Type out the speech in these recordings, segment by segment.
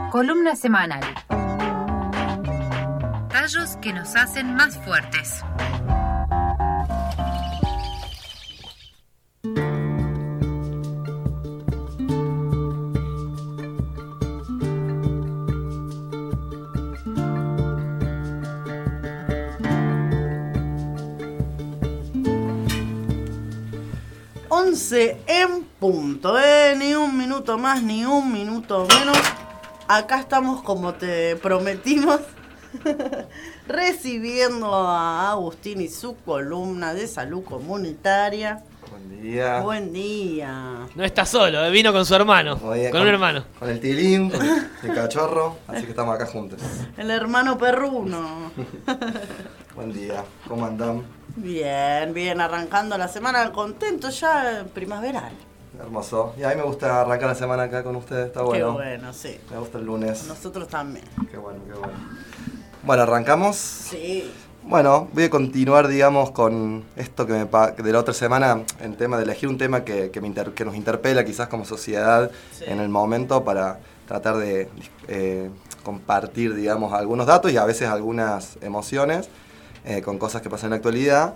Columna semanal. Tallos que nos hacen más fuertes. En punto, ni un minuto más, ni un minuto menos. Acá estamos como te prometimos, recibiendo a Agustín y su columna de salud comunitaria. Buen día. Buen día. No está solo, vino con su hermano, con un hermano. Con el tilín, con el cachorro, así que estamos acá juntos. El hermano perruno. Buen día, ¿cómo andan? Bien, arrancando la semana contento ya primaveral. Hermoso. Y a mí me gusta arrancar la semana acá con ustedes, está bueno. Qué bueno, sí. Me gusta el lunes. Nosotros también. Qué bueno. Bueno, ¿arrancamos? Sí. Bueno, voy a continuar, digamos, con esto de la otra semana, el tema de elegir un tema que nos interpela quizás como sociedad en el momento para tratar de compartir, digamos, algunos datos y a veces algunas emociones con cosas que pasan en la actualidad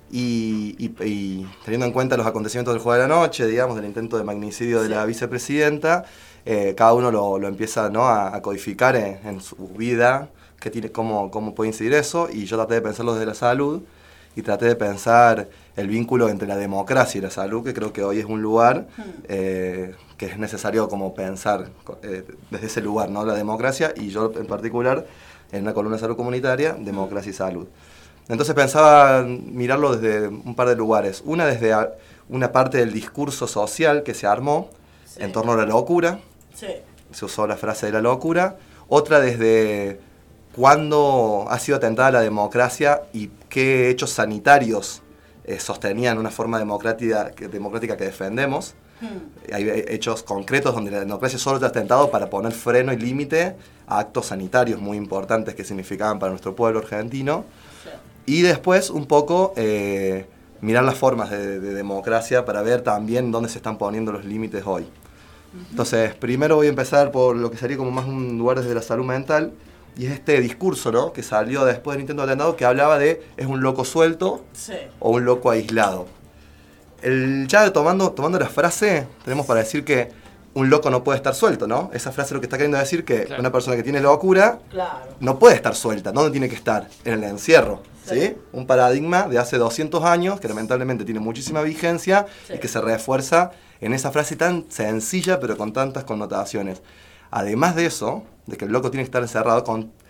y teniendo en cuenta los acontecimientos del jueves de la noche, digamos, del intento de magnicidio de la vicepresidenta, cada uno lo empieza, ¿no?, a codificar en su vida, que tiene, cómo puede incidir eso, y yo traté de pensarlo desde la salud, y traté de pensar el vínculo entre la democracia y la salud, que creo que hoy es un lugar que es necesario como pensar desde ese lugar, ¿no?, la democracia, y yo en particular, en una columna de salud comunitaria, democracia y salud. Entonces pensaba mirarlo desde un par de lugares. Una desde una parte del discurso social que se armó en torno a la locura. Sí. Se usó la frase de la locura. Otra desde cuándo ha sido atentada la democracia y qué hechos sanitarios sostenían una forma democrática que defendemos. Hay hechos concretos donde la democracia solo está atentado para poner freno y límite a actos sanitarios muy importantes que significaban para nuestro pueblo argentino. Y después un poco mirar las formas de democracia para ver también dónde se están poniendo los límites hoy. Entonces, primero voy a empezar por lo que sería como más un lugar desde la salud mental, y es este discurso, ¿no?, que salió después del intento de atentado, que hablaba de ¿es un loco suelto o un loco aislado? Ya tomando la frase, tenemos para decir que un loco no puede estar suelto, ¿no? Esa frase lo que está queriendo decir que una persona que tiene locura no puede estar suelta. ¿Dónde tiene que estar? En el encierro, ¿sí? Un paradigma de hace 200 años que lamentablemente tiene muchísima vigencia y que se refuerza en esa frase tan sencilla pero con tantas connotaciones. Además de eso, de que el loco tiene que estar encerrado,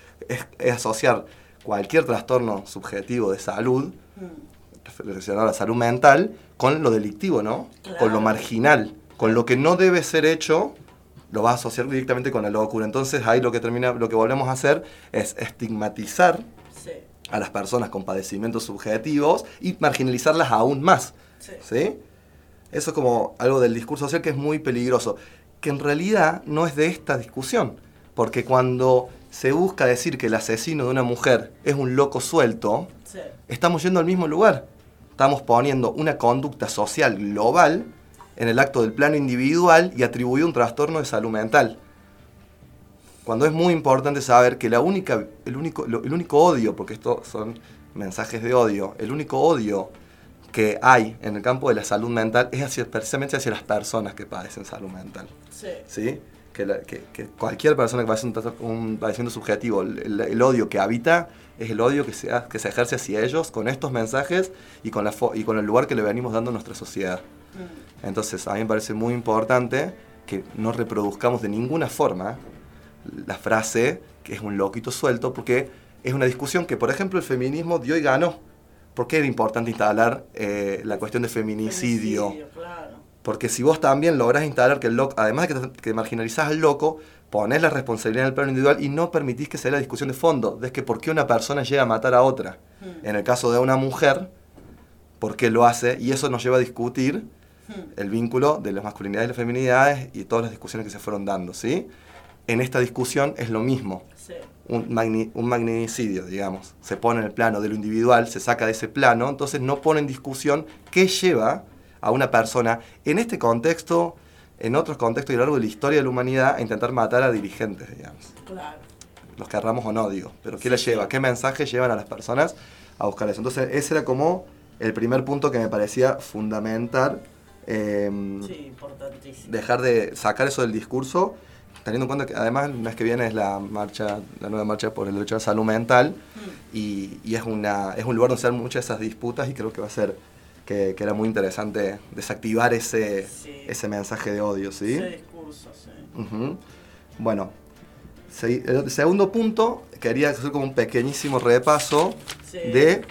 es asociar cualquier trastorno subjetivo de salud, relacionado a la salud mental, con lo delictivo, ¿no? Claro. Con lo marginal. Con lo que no debe ser hecho, lo vas a asociar directamente con la locura. Entonces ahí lo que volvemos a hacer es estigmatizar a las personas con padecimientos subjetivos y marginalizarlas aún más. ¿Sí? Eso es como algo del discurso social que es muy peligroso, que en realidad no es de esta discusión, porque cuando se busca decir que el asesino de una mujer es un loco suelto, estamos yendo al mismo lugar. Estamos poniendo una conducta social global en el acto del plano individual y atribuir un trastorno de salud mental. Cuando es muy importante saber que el único odio, porque estos son mensajes de odio, el único odio que hay en el campo de la salud mental es precisamente hacia las personas que padecen salud mental. ¿Sí? Que cualquier persona que padece un padecimiento subjetivo, el odio que habita es el odio que se ejerce hacia ellos con estos mensajes y con el lugar que le venimos dando a nuestra sociedad. Entonces, a mí me parece muy importante que no reproduzcamos de ninguna forma la frase que es un loquito suelto, porque es una discusión que, por ejemplo, el feminismo dio y ganó. ¿Por qué era importante instalar la cuestión de feminicidio? Claro. Porque si vos también lográs instalar que el loco, además de que marginalizás al loco, ponés la responsabilidad en el plano individual y no permitís que se dé la discusión de fondo, de que por qué una persona llega a matar a otra. En el caso de una mujer, por qué lo hace, y eso nos lleva a discutir el vínculo de las masculinidades y las feminidades y todas las discusiones que se fueron dando, ¿sí? En esta discusión es lo mismo. Un magnicidio, digamos, se pone en el plano de lo individual, se saca de ese plano, entonces no pone en discusión qué lleva a una persona en este contexto en otros contextos y a lo largo de la historia de la humanidad a intentar matar a dirigentes, digamos. Claro. Los querramos o no, digo. Pero ¿qué les lleva? ¿Qué mensaje llevan a las personas a buscar eso? Entonces, ese era como el primer punto que me parecía fundamental. Sí, importantísimo. Dejar de sacar eso del discurso, teniendo en cuenta que además el mes que viene es la nueva marcha por el derecho a la salud mental, y es un lugar donde se dan muchas de esas disputas, y creo que va a ser que era muy interesante desactivar ese mensaje de odio, ¿sí? Ese discurso, sí. Bueno, el segundo punto, quería hacer como un pequeñísimo repaso de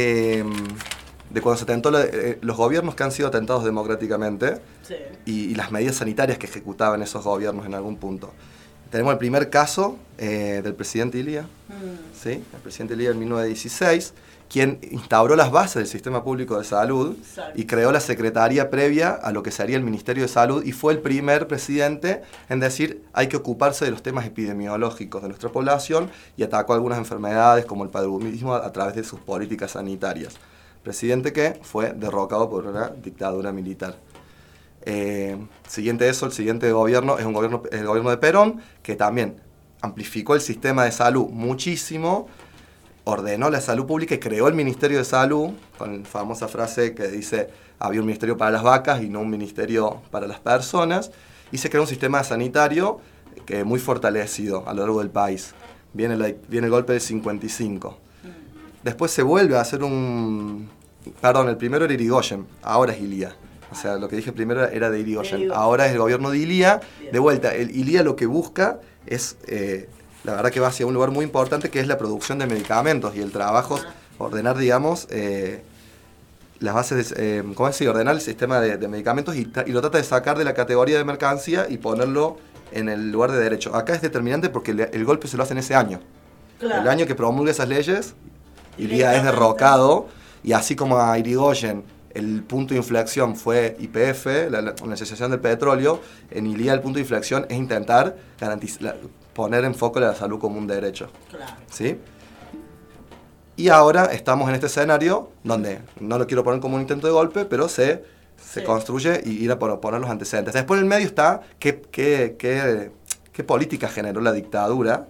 cuando se atentó los gobiernos que han sido atentados democráticamente y las medidas sanitarias que ejecutaban esos gobiernos en algún punto. Tenemos el primer caso del presidente Illia, ¿sí? El presidente Illia en 1916, quien instauró las bases del sistema público de salud. Exacto. Y creó la secretaría previa a lo que sería el Ministerio de Salud, y fue el primer presidente en decir hay que ocuparse de los temas epidemiológicos de nuestra población, y atacó algunas enfermedades como el paludismo a través de sus políticas sanitarias. Presidente que fue derrocado por una dictadura militar. Siguiente eso, el siguiente gobierno es el gobierno de Perón, que también amplificó el sistema de salud muchísimo, ordenó la salud pública y creó el Ministerio de Salud, con la famosa frase que dice había un ministerio para las vacas y no un ministerio para las personas, y se creó un sistema sanitario que muy fortalecido a lo largo del país. Viene el golpe del 55. Después se vuelve a hacer el primero era Irigoyen, ahora es Illia. O sea, lo que dije primero era de Irigoyen, ahora es el gobierno de Illia. De vuelta, el Illia lo que busca es, la verdad que va hacia un lugar muy importante, que es la producción de medicamentos y el trabajo, ordenar, digamos, las bases, ¿cómo decir? Ordenar el sistema de medicamentos y lo trata de sacar de la categoría de mercancía y ponerlo en el lugar de derecho. Acá es determinante porque el golpe se lo hace en ese año. Claro. El año que promulga esas leyes, Illia es derrocado, y así como a Irigoyen el punto de inflexión fue YPF, la Asociación del Petróleo, en Illia el punto de inflexión es intentar poner en foco la salud como un derecho. Claro. ¿Sí? Y ahora estamos en este escenario donde, no lo quiero poner como un intento de golpe, pero se construye y ir a poner los antecedentes. Después en el medio está qué política generó la dictadura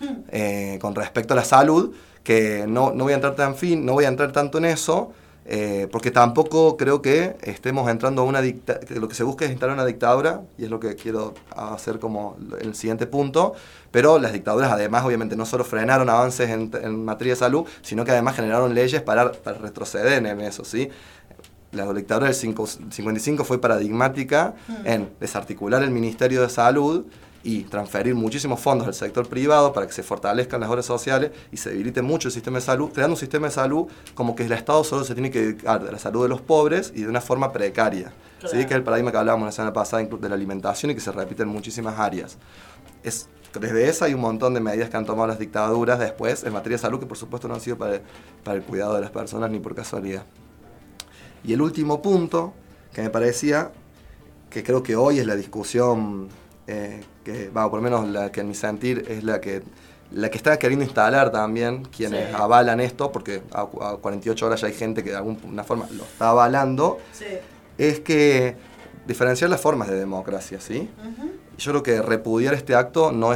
con respecto a la salud, que no voy a entrar tanto en eso, porque tampoco creo que estemos entrando a que lo que se busca es instalar una dictadura, y es lo que quiero hacer como el siguiente punto. Pero las dictaduras además obviamente no solo frenaron avances en materia de salud, sino que además generaron leyes para retroceder en eso, ¿sí? La dictadura del 55 fue paradigmática en desarticular el Ministerio de Salud y transferir muchísimos fondos al sector privado para que se fortalezcan las obras sociales y se debilite mucho el sistema de salud, creando un sistema de salud como que el Estado solo se tiene que dedicar a la salud de los pobres y de una forma precaria. Claro. ¿Sí? Que es el paradigma que hablábamos la semana pasada, incluso de la alimentación, y que se repite en muchísimas áreas. Desde esa hay un montón de medidas que han tomado las dictaduras después en materia de salud, que por supuesto no han sido para el cuidado de las personas ni por casualidad. Y el último punto que me parecía, que creo que hoy es la discusión por lo menos la que en mi sentir es la que está queriendo instalar también quienes avalan esto, porque a 48 horas ya hay gente que de alguna forma lo está avalando, es que diferenciar las formas de democracia, ¿sí? Yo creo que repudiar este acto no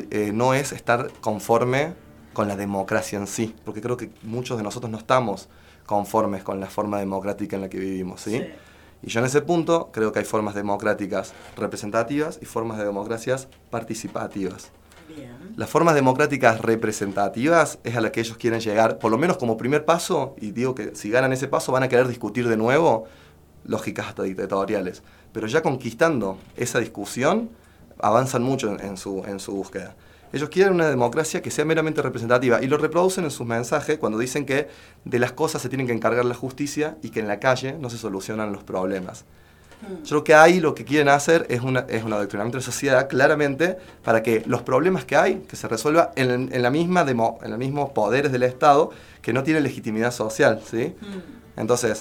es estar conforme con la democracia en sí, porque creo que muchos de nosotros no estamos conformes con la forma democrática en la que vivimos, ¿sí? Y yo en ese punto creo que hay formas democráticas representativas y formas de democracias participativas. Bien. Las formas democráticas representativas es a la que ellos quieren llegar, por lo menos como primer paso, y digo que si ganan ese paso van a querer discutir de nuevo lógicas hasta dictatoriales. Pero ya conquistando esa discusión, avanzan mucho en su búsqueda. Ellos quieren una democracia que sea meramente representativa, y lo reproducen en sus mensajes cuando dicen que de las cosas se tienen que encargar la justicia y que en la calle no se solucionan los problemas. Yo creo que ahí lo que quieren hacer es un adoctrinamiento de la sociedad claramente para que los problemas que hay, que se resuelva en los mismos poderes del Estado que no tienen legitimidad social, ¿sí? Entonces,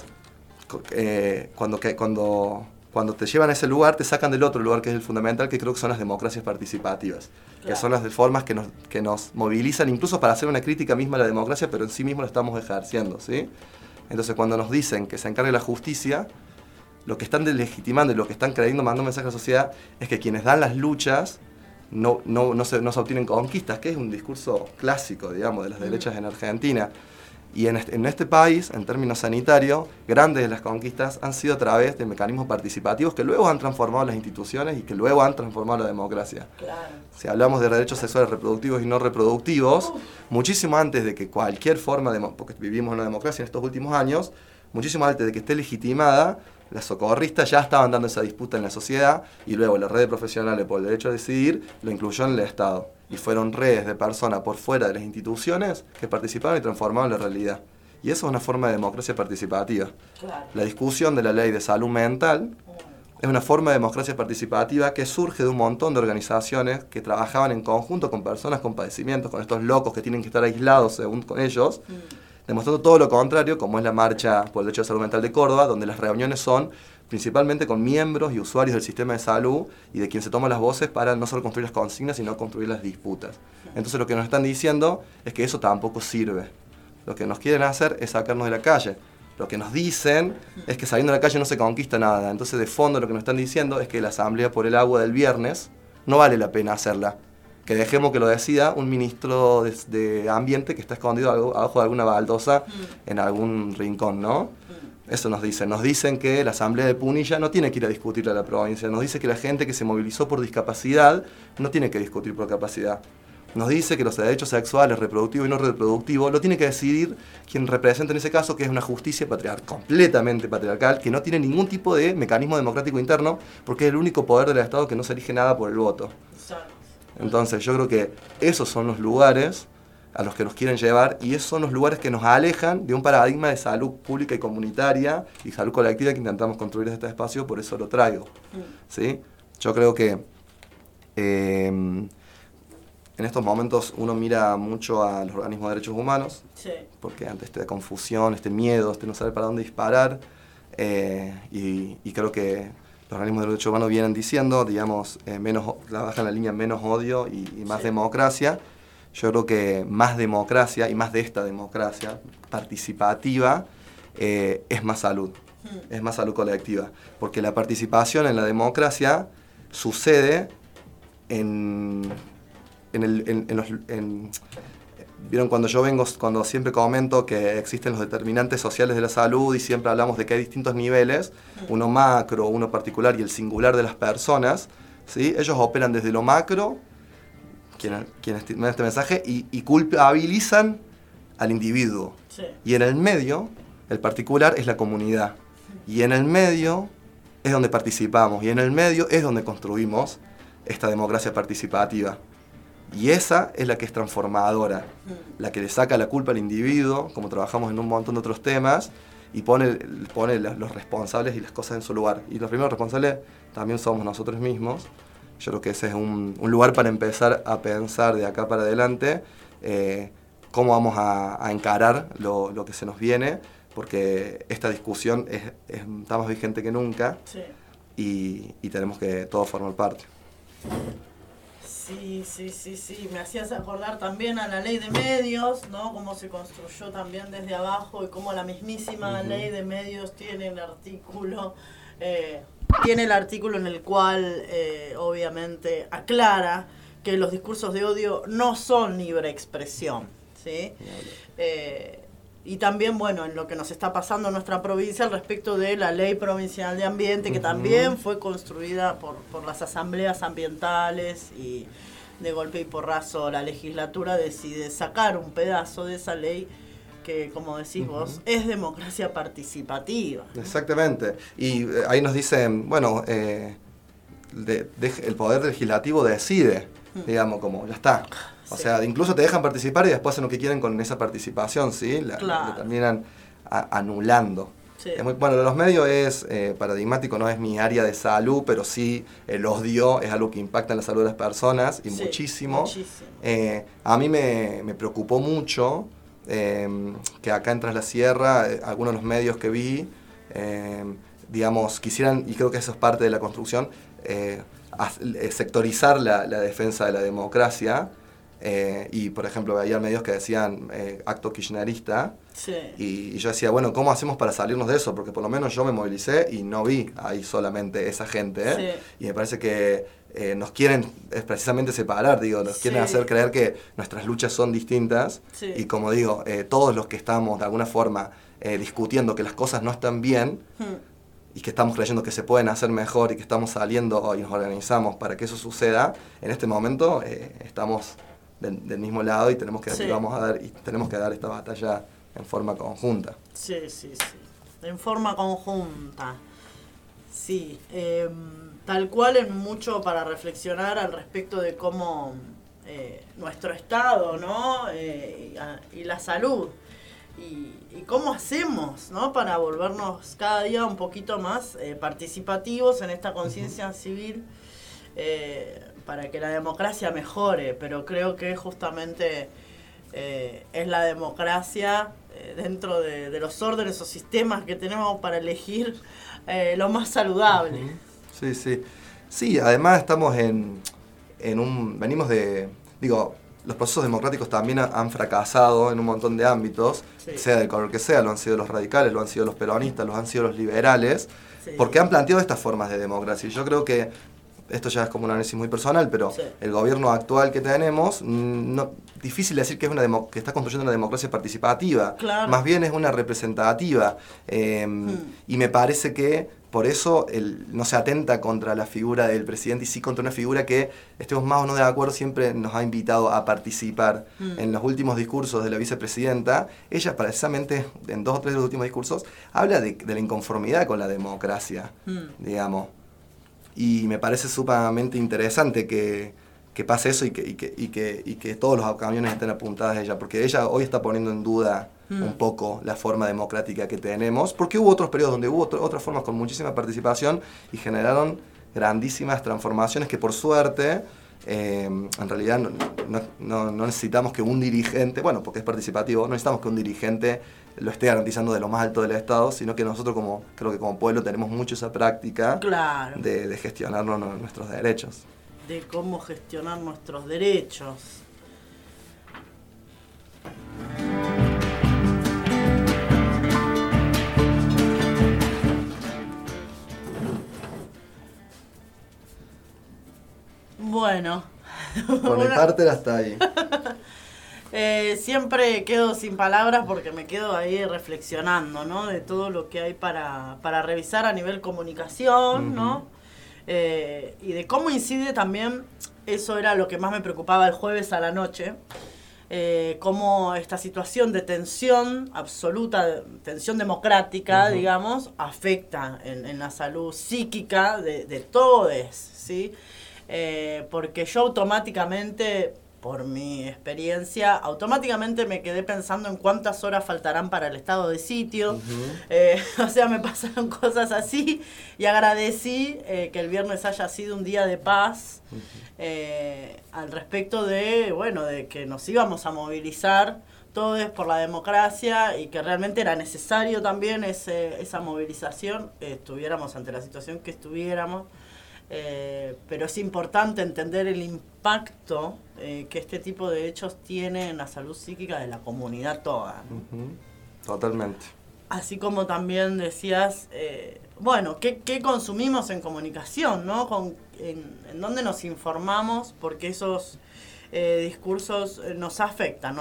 cuando te llevan a ese lugar, te sacan del otro lugar que es el fundamental, que creo que son las democracias participativas, claro, que son las formas que nos movilizan incluso para hacer una crítica misma a la democracia, pero en sí mismo la estamos ejerciendo, ¿sí? Entonces, cuando nos dicen que se encargue la justicia, lo que están delegitimando y lo que están creyendo mandando un mensaje a la sociedad es que quienes dan las luchas no se obtienen conquistas, que es un discurso clásico, digamos, de las derechas en Argentina. Y en este país, en términos sanitarios, grandes de las conquistas han sido a través de mecanismos participativos que luego han transformado las instituciones y que luego han transformado la democracia. Claro. Si hablamos de derechos sexuales reproductivos y no reproductivos, muchísimo antes de que cualquier forma de... porque vivimos en una democracia en estos últimos años, muchísimo antes de que esté legitimada, las socorristas ya estaban dando esa disputa en la sociedad y luego la red de profesionales por el derecho a decidir lo incluyó en el Estado. Y fueron redes de personas por fuera de las instituciones que participaron y transformaron la realidad. Y eso es una forma de democracia participativa. Claro. La discusión de la ley de salud mental es una forma de democracia participativa que surge de un montón de organizaciones que trabajaban en conjunto con personas con padecimientos, con estos locos que tienen que estar aislados según con ellos, demostrando todo lo contrario, como es la Marcha por el Derecho a la Salud Mental de Córdoba, donde las reuniones son principalmente con miembros y usuarios del sistema de salud y de quien se toman las voces para no solo construir las consignas, sino construir las disputas. Entonces lo que nos están diciendo es que eso tampoco sirve. Lo que nos quieren hacer es sacarnos de la calle. Lo que nos dicen es que saliendo de la calle no se conquista nada. Entonces de fondo lo que nos están diciendo es que la asamblea por el agua del viernes no vale la pena hacerla. Que dejemos que lo decida un ministro de Ambiente que está escondido abajo de alguna baldosa en algún rincón, ¿no? Eso nos dicen que la Asamblea de Punilla no tiene que ir a discutir a la provincia, nos dice que la gente que se movilizó por discapacidad no tiene que discutir por capacidad. Nos dice que los derechos sexuales, reproductivos y no reproductivos lo tiene que decidir quien representa en ese caso, que es una justicia completamente patriarcal, que no tiene ningún tipo de mecanismo democrático interno, porque es el único poder del Estado que no se elige nada por el voto. Entonces yo creo que esos son los lugares a los que nos quieren llevar y esos son los lugares que nos alejan de un paradigma de salud pública y comunitaria y salud colectiva que intentamos construir desde este espacio, por eso lo traigo. ¿Sí? Yo creo que en estos momentos uno mira mucho a los organismos de derechos humanos, porque ante esta confusión, este miedo, no saber para dónde disparar, y creo que los organismos de derechos humanos vienen diciendo, digamos, trabajan la línea menos odio y más democracia. Yo creo que más democracia y más de esta democracia participativa es más salud, es más salud colectiva. Porque la participación en la democracia sucede ¿vieron? Cuando siempre comento que existen los determinantes sociales de la salud y siempre hablamos de que hay distintos niveles, uno macro, uno particular y el singular de las personas, ¿sí? Ellos operan desde lo macro, quienes tienen este mensaje, y culpabilizan al individuo. Sí. Y en el medio, el particular es la comunidad. Y en el medio es donde participamos. Y en el medio es donde construimos esta democracia participativa. Y esa es la que es transformadora, la que le saca la culpa al individuo, como trabajamos en un montón de otros temas, y pone los responsables y las cosas en su lugar. Y los primeros responsables también somos nosotros mismos. Yo creo que ese es un lugar para empezar a pensar de acá para adelante cómo vamos a encarar lo que se nos viene, porque esta discusión está más vigente que nunca. Sí. Y tenemos que todos formar parte. Sí. Me hacías acordar también a la ley de medios, ¿no? Cómo se construyó también desde abajo y cómo la mismísima ley de medios tiene el artículo en el cual obviamente aclara que los discursos de odio no son libre expresión, ¿sí? Y también, bueno, en lo que nos está pasando en nuestra provincia al respecto de la Ley Provincial de Ambiente, que también fue construida por las asambleas ambientales, y de golpe y porrazo la legislatura decide sacar un pedazo de esa ley que, como decís vos, es democracia participativa. Exactamente. Y ahí nos dicen, bueno, el poder legislativo decide, digamos, como ya está. O sea, incluso te dejan participar y después hacen lo que quieren con esa participación, ¿sí? La terminan anulando. Sí. Bueno, los medios es paradigmático, no es mi área de salud, pero sí el odio es algo que impacta en la salud de las personas y muchísimo. A mí me preocupó mucho que acá en Tras la Sierra, algunos de los medios que vi, digamos, quisieran, y creo que eso es parte de la construcción, sectorizar la defensa de la democracia, Y por ejemplo veía medios que decían acto kirchnerista, Sí. y yo decía, bueno, ¿cómo hacemos para salirnos de eso? Porque por lo menos yo me movilicé y no vi ahí solamente esa gente, Sí. y me parece que nos quieren precisamente separar, nos quieren hacer creer que nuestras luchas son distintas, y como digo, todos los que estamos de alguna forma discutiendo que las cosas no están bien, y que estamos creyendo que se pueden hacer mejor y que estamos saliendo y nos organizamos para que eso suceda, en este momento estamos del mismo lado y tenemos que tenemos que dar esta batalla en forma conjunta. Sí, en forma conjunta. Sí, tal cual, en mucho para reflexionar al respecto de cómo nuestro estado, ¿no? Y la salud. Y cómo hacemos, ¿no? Para volvernos cada día un poquito más participativos en esta conciencia civil, para que la democracia mejore. Pero creo que justamente es la democracia, dentro de los órdenes o sistemas que tenemos para elegir, lo más saludable. Sí, además estamos venimos de, los procesos democráticos también han fracasado en un montón de ámbitos, sea del color que sea, lo han sido los radicales, lo han sido los peronistas, lo han sido los liberales, porque han planteado estas formas de democracia. Y yo creo que, esto ya es como un análisis muy personal, pero el gobierno actual que tenemos, difícil decir que que está construyendo una democracia participativa, más bien es una representativa, y me parece que por eso no se atenta contra la figura del presidente, y sí contra una figura que, estemos más o no de acuerdo, siempre nos ha invitado a participar. En los últimos discursos de la vicepresidenta, ella precisamente, en 2 o 3 de los últimos discursos, habla de la inconformidad con la democracia, digamos. Y me parece sumamente interesante que pase eso y que todos los camiones estén apuntados a ella, porque ella hoy está poniendo en duda un poco la forma democrática que tenemos, porque hubo otros periodos donde hubo otras formas con muchísima participación y generaron grandísimas transformaciones que, por suerte, en realidad no necesitamos que un dirigente, porque es participativo, no necesitamos que un dirigente lo esté garantizando de lo más alto del Estado, sino que nosotros creo que como pueblo tenemos mucho esa práctica de gestionarnos nuestros derechos. De cómo gestionar nuestros derechos. Bueno. Por mi parte hasta ahí. Siempre quedo sin palabras porque me quedo ahí reflexionando, ¿no? De todo lo que hay para revisar a nivel comunicación, ¿no? Y de cómo incide también, eso era lo que más me preocupaba el jueves a la noche, cómo esta situación de tensión absoluta, tensión democrática, digamos, afecta en la salud psíquica de todos, ¿sí? Porque yo automáticamente, por mi experiencia, automáticamente me quedé pensando en cuántas horas faltarán para el estado de sitio. O sea, me pasaron cosas así y agradecí que el viernes haya sido un día de paz, al respecto de que nos íbamos a movilizar todos por la democracia y que realmente era necesario también esa movilización, estuviéramos ante la situación que estuviéramos. Pero es importante entender el impacto que este tipo de hechos tiene en la salud psíquica de la comunidad toda, ¿no? Totalmente. Así como también decías, ¿qué consumimos en comunicación, ¿no? En dónde nos informamos, porque esos discursos nos afectan.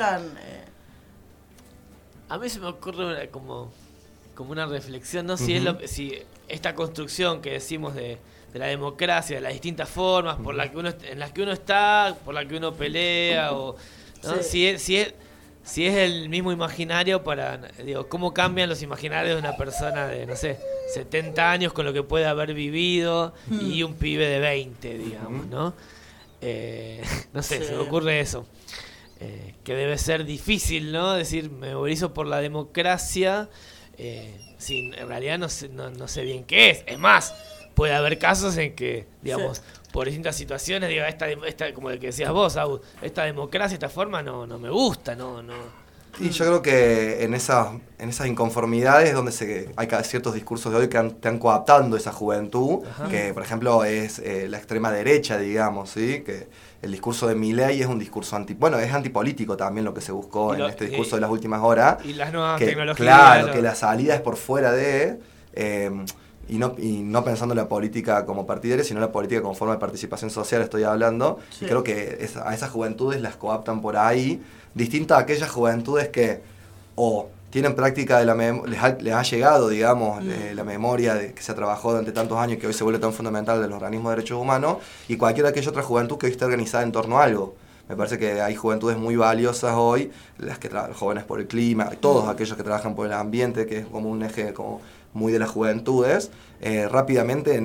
A mí se me ocurre como una reflexión, ¿no? Si esta construcción que decimos de la democracia, de las distintas formas en las que uno está, por la que uno pelea, ¿no? Si es el mismo imaginario cómo cambian los imaginarios de una persona de, 70 años con lo que puede haber vivido y un pibe de 20, digamos, ¿no? Se me ocurre eso. Que debe ser difícil, ¿no? Decir, me movilizo por la democracia, en realidad no sé bien qué es. Es más, puede haber casos en que, digamos, por distintas situaciones, esta como el que decías vos, Aud, esta democracia, esta forma no me gusta, no Y yo creo que en esas inconformidades es donde hay ciertos discursos de hoy que están coaptando esa juventud, que por ejemplo es la extrema derecha, digamos, ¿sí? Que el discurso de Milei es un discurso es antipolítico también lo que se buscó en este discurso de las últimas horas. Y las nuevas tecnologías. Claro, que la salida es por fuera de... y no pensando en la política como partidaria, sino la política como forma de participación social, estoy hablando. Sí. Y creo que a esas juventudes las coaptan por ahí, distinto a aquellas juventudes que o tienen práctica de les ha llegado, digamos, la memoria que se trabajó durante tantos años y que hoy se vuelve tan fundamental de los organismos de derechos humanos, y cualquier aquella otra juventud que hoy está organizada en torno a algo. Me parece que hay juventudes muy valiosas hoy, los jóvenes por el clima, todos aquellos que trabajan por el ambiente, que es como un eje como muy de las juventudes, rápidamente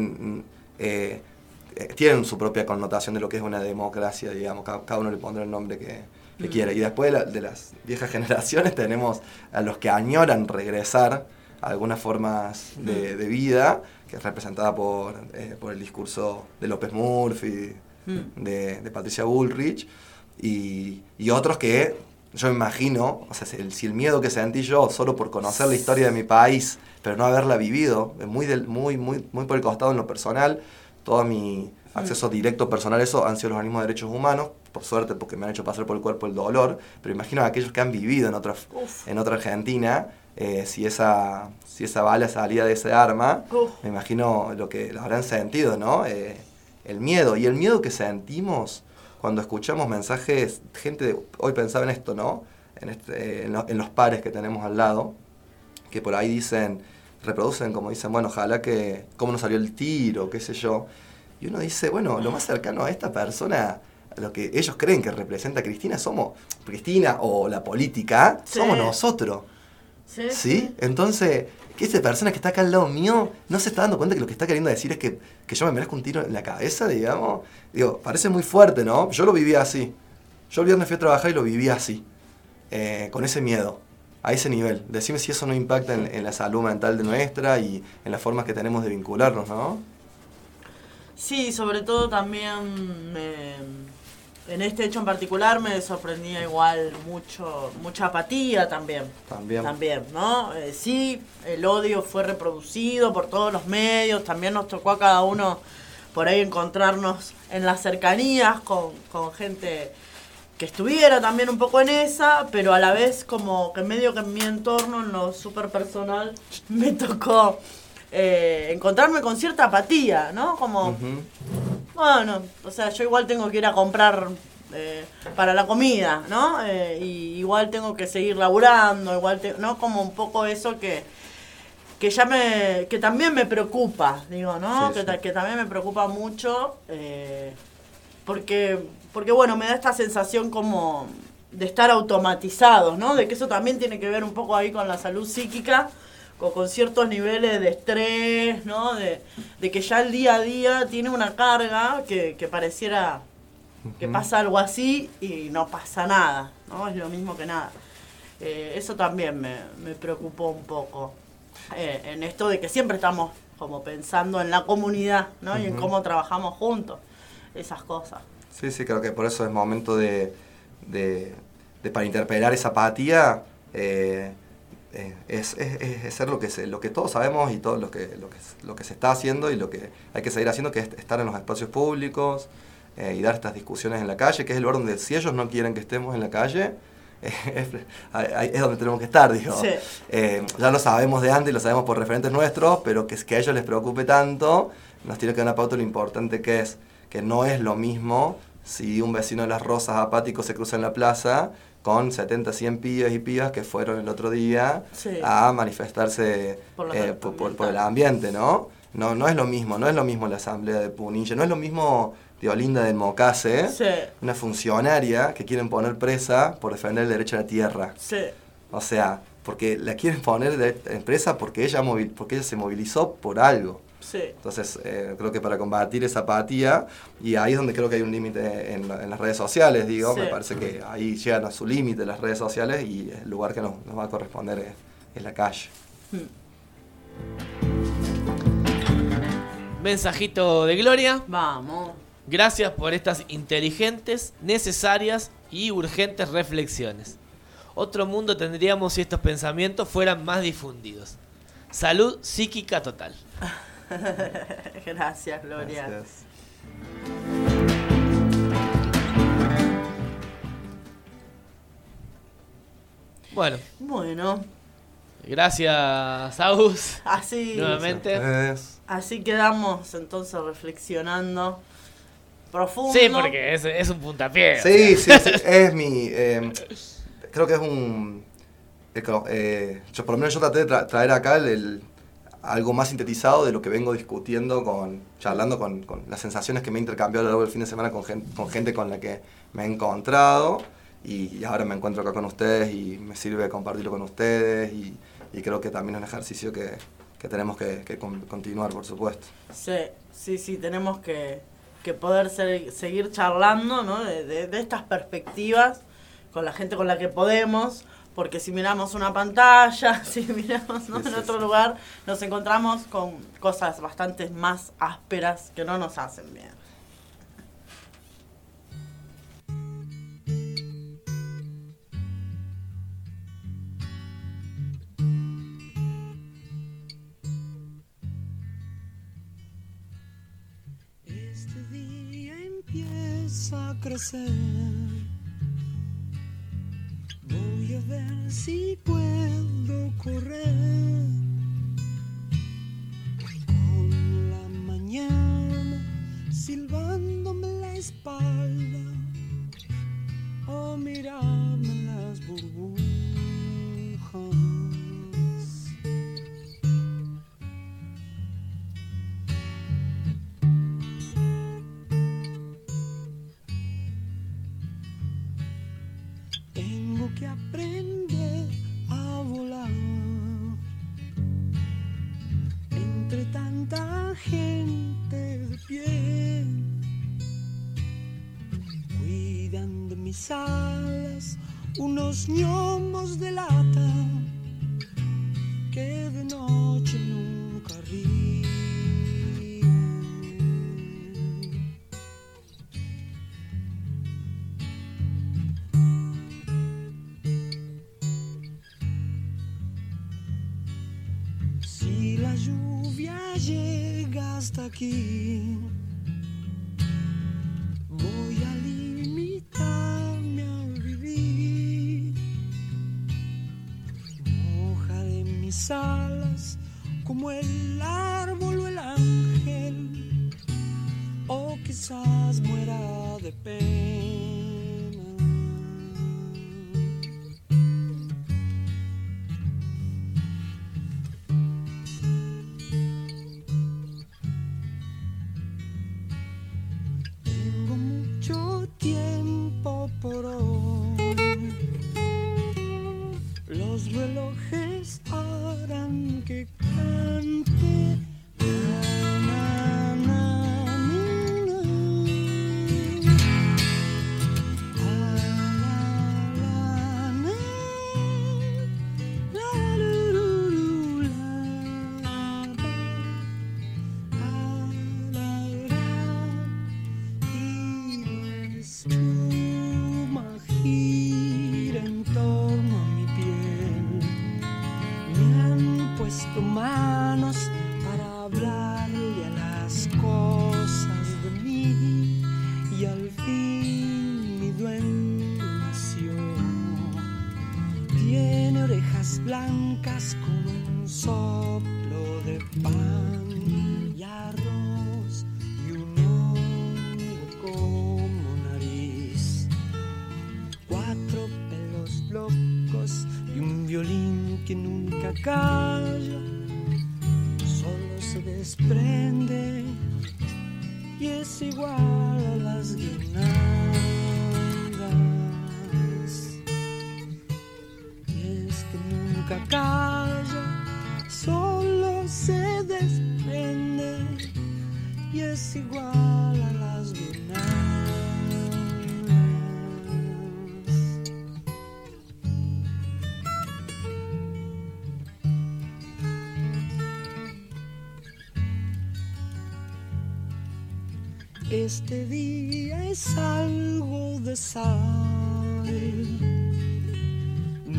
tienen su propia connotación de lo que es una democracia, digamos, cada uno le pondrá el nombre que quiera. Y después de las viejas generaciones tenemos a los que añoran regresar a algunas formas de vida, que es representada por el discurso de López Murphy, de Patricia Bullrich, y otros que yo me imagino, o sea, si el miedo que sentí yo solo por conocer la historia de mi país, pero no haberla vivido, muy por el costado en lo personal, todo mi acceso directo personal, eso han sido los organismos de derechos humanos, por suerte, porque me han hecho pasar por el cuerpo el dolor, pero imagino a aquellos que han vivido en otra Argentina, si esa bala salía de ese arma, me imagino lo que lo habrán sentido, ¿no? El miedo, y el miedo que sentimos cuando escuchamos mensajes, hoy pensaba en esto, ¿no? En los pares que tenemos al lado, que por ahí reproducen como dicen, bueno, ojalá que, cómo nos salió el tiro, qué sé yo. Y uno dice, bueno, lo más cercano a esta persona, a lo que ellos creen que representa a Cristina, Cristina o la política, somos nosotros. ¿Sí? Entonces, que esa persona que está acá al lado mío no se está dando cuenta que lo que está queriendo decir es que yo me merezco un tiro en la cabeza, digamos. Digo, parece muy fuerte, ¿no? Yo lo vivía así. Yo el viernes fui a trabajar y lo vivía así, con ese miedo, a ese nivel. Decime si eso no impacta en la salud mental de nuestra y en las formas que tenemos de vincularnos, ¿no? Sí, sobre todo también en este hecho en particular me sorprendía igual mucha apatía también, ¿no? Sí, el odio fue reproducido por todos los medios, también nos tocó a cada uno por ahí encontrarnos en las cercanías con gente que estuviera también un poco en esa, pero a la vez como que medio que en mi entorno, en lo súper personal, me tocó encontrarme con cierta apatía, ¿no? Como, bueno, o sea, yo igual tengo que ir a comprar para la comida, ¿no? Y igual tengo que seguir laburando, ¿no? Como un poco eso que también me preocupa, digo, ¿no? Sí, que también me preocupa mucho, porque bueno, me da esta sensación como de estar automatizados, ¿no? De que eso también tiene que ver un poco ahí con la salud psíquica, con ciertos niveles de estrés, ¿no? De que ya el día a día tiene una carga que pareciera que pasa algo así y no pasa nada, ¿no? Es lo mismo que nada. Eso también me preocupó un poco, en esto de que siempre estamos como pensando en la comunidad, ¿no? Y en cómo trabajamos juntos, esas cosas. Sí, creo que por eso es momento de para interpelar esa apatía, es ser lo que todos sabemos y todo lo que se está haciendo y lo que hay que seguir haciendo, que es estar en los espacios públicos y dar estas discusiones en la calle, que es el lugar donde si ellos no quieren que estemos en la calle, es donde tenemos que estar, digo. Sí. Ya lo sabemos de antes y lo sabemos por referentes nuestros, pero que a ellos les preocupe tanto, nos tiene que dar una pauta de lo importante que es, que no es lo mismo si un vecino de Las Rosas apático se cruza en la plaza con 70, 100 pibes y pibas que fueron el otro día a manifestarse por el ambiente, ¿no? No es lo mismo, no es lo mismo la asamblea de Punilla, no es lo mismo Olinda del Mocase, una funcionaria que quieren poner presa por defender el derecho a la tierra. Sí. O sea, porque la quieren poner presa porque ella se movilizó por algo. Sí. Entonces, creo que para combatir esa apatía, y ahí es donde creo que hay un límite en las redes sociales, digo, me parece que ahí llegan a su límite las redes sociales y el lugar que nos va a corresponder es la calle. Mensajito de Gloria. Vamos. Gracias por estas inteligentes, necesarias y urgentes reflexiones. otro mundo tendríamos si estos pensamientos fueran más difundidos. Salud psíquica total. Gracias, Gloria. Gracias. Bueno, gracias, Agus. así, Nuevamente. así quedamos entonces reflexionando profundo. Sí, porque es un puntapié. Sí, es mi... creo que es un... yo, por lo menos yo traté de traer acá algo más sintetizado de lo que vengo discutiendo, charlando con las sensaciones que me he intercambiado a lo largo del fin de semana con gente con la que me he encontrado. Y ahora me encuentro acá con ustedes y me sirve compartirlo con ustedes. Y creo que también es un ejercicio que tenemos que continuar, por supuesto. Sí, tenemos que poder seguir charlando, ¿no? de estas perspectivas con la gente con la que podemos, porque si miramos una pantalla, si miramos, ¿no? en otro lugar, nos encontramos con cosas bastante más ásperas que no nos hacen bien. A crecer, voy a ver si puedo correr con la mañana silbándome la espalda o mirarme las burbujas. Que aprende a volar entre tanta gente de pie, cuidan de mis alas unos gnomos de lata que de noche nunca ríen. Llega hasta aquí, voy a limitarme a vivir. Mojaré mis alas como el árbol o el ángel, o quizás muera de pena. Por hoy, los relojes harán que cante. Na, na, na, na, na. La, na, la, lu, lu, lu, la, la, la, y gira en torno a mi piel. Me han puesto manos para hablarle a las cosas de mí y al fin mi duende nació. Tiene orejas blancas con un soplo de pan y arroz y un hongo como nariz. 4 pelos locos y un violín que nunca calla, solo se desprende y es igual a las guirnaldas. Y es que nunca calla, solo se desprende y es igual a las guirnaldas. Este día es algo de sal,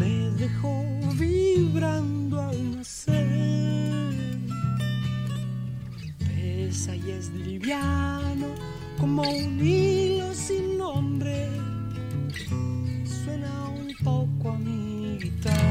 un hilo sin nombre, suena un poco a mi guitarra.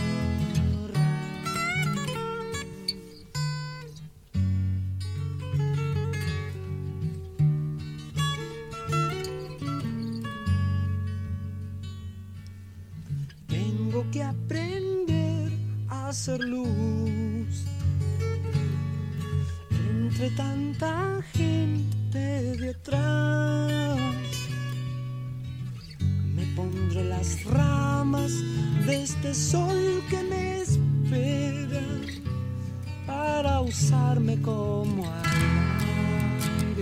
Tengo que aprender a hacer luz entre tanta gente detrás. Me pondré las ramas de este sol que me espera para usarme como aire.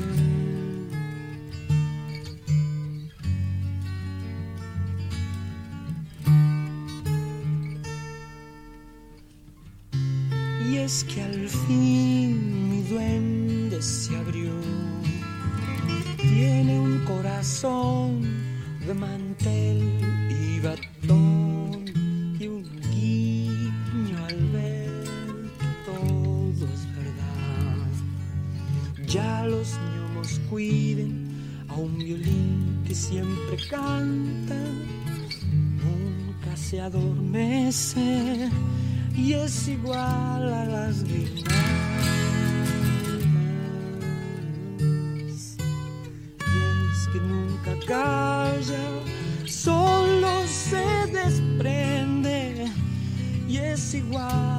Y es que al fin mi duende se abrió. Tiene un corazón de mantel y batón y un guiño al ver que todo es verdad. Ya los gnomos cuiden a un violín que siempre canta, nunca se adormece y es igual a las guirnaldas. Y es que nunca calla, solo se desprende y es igual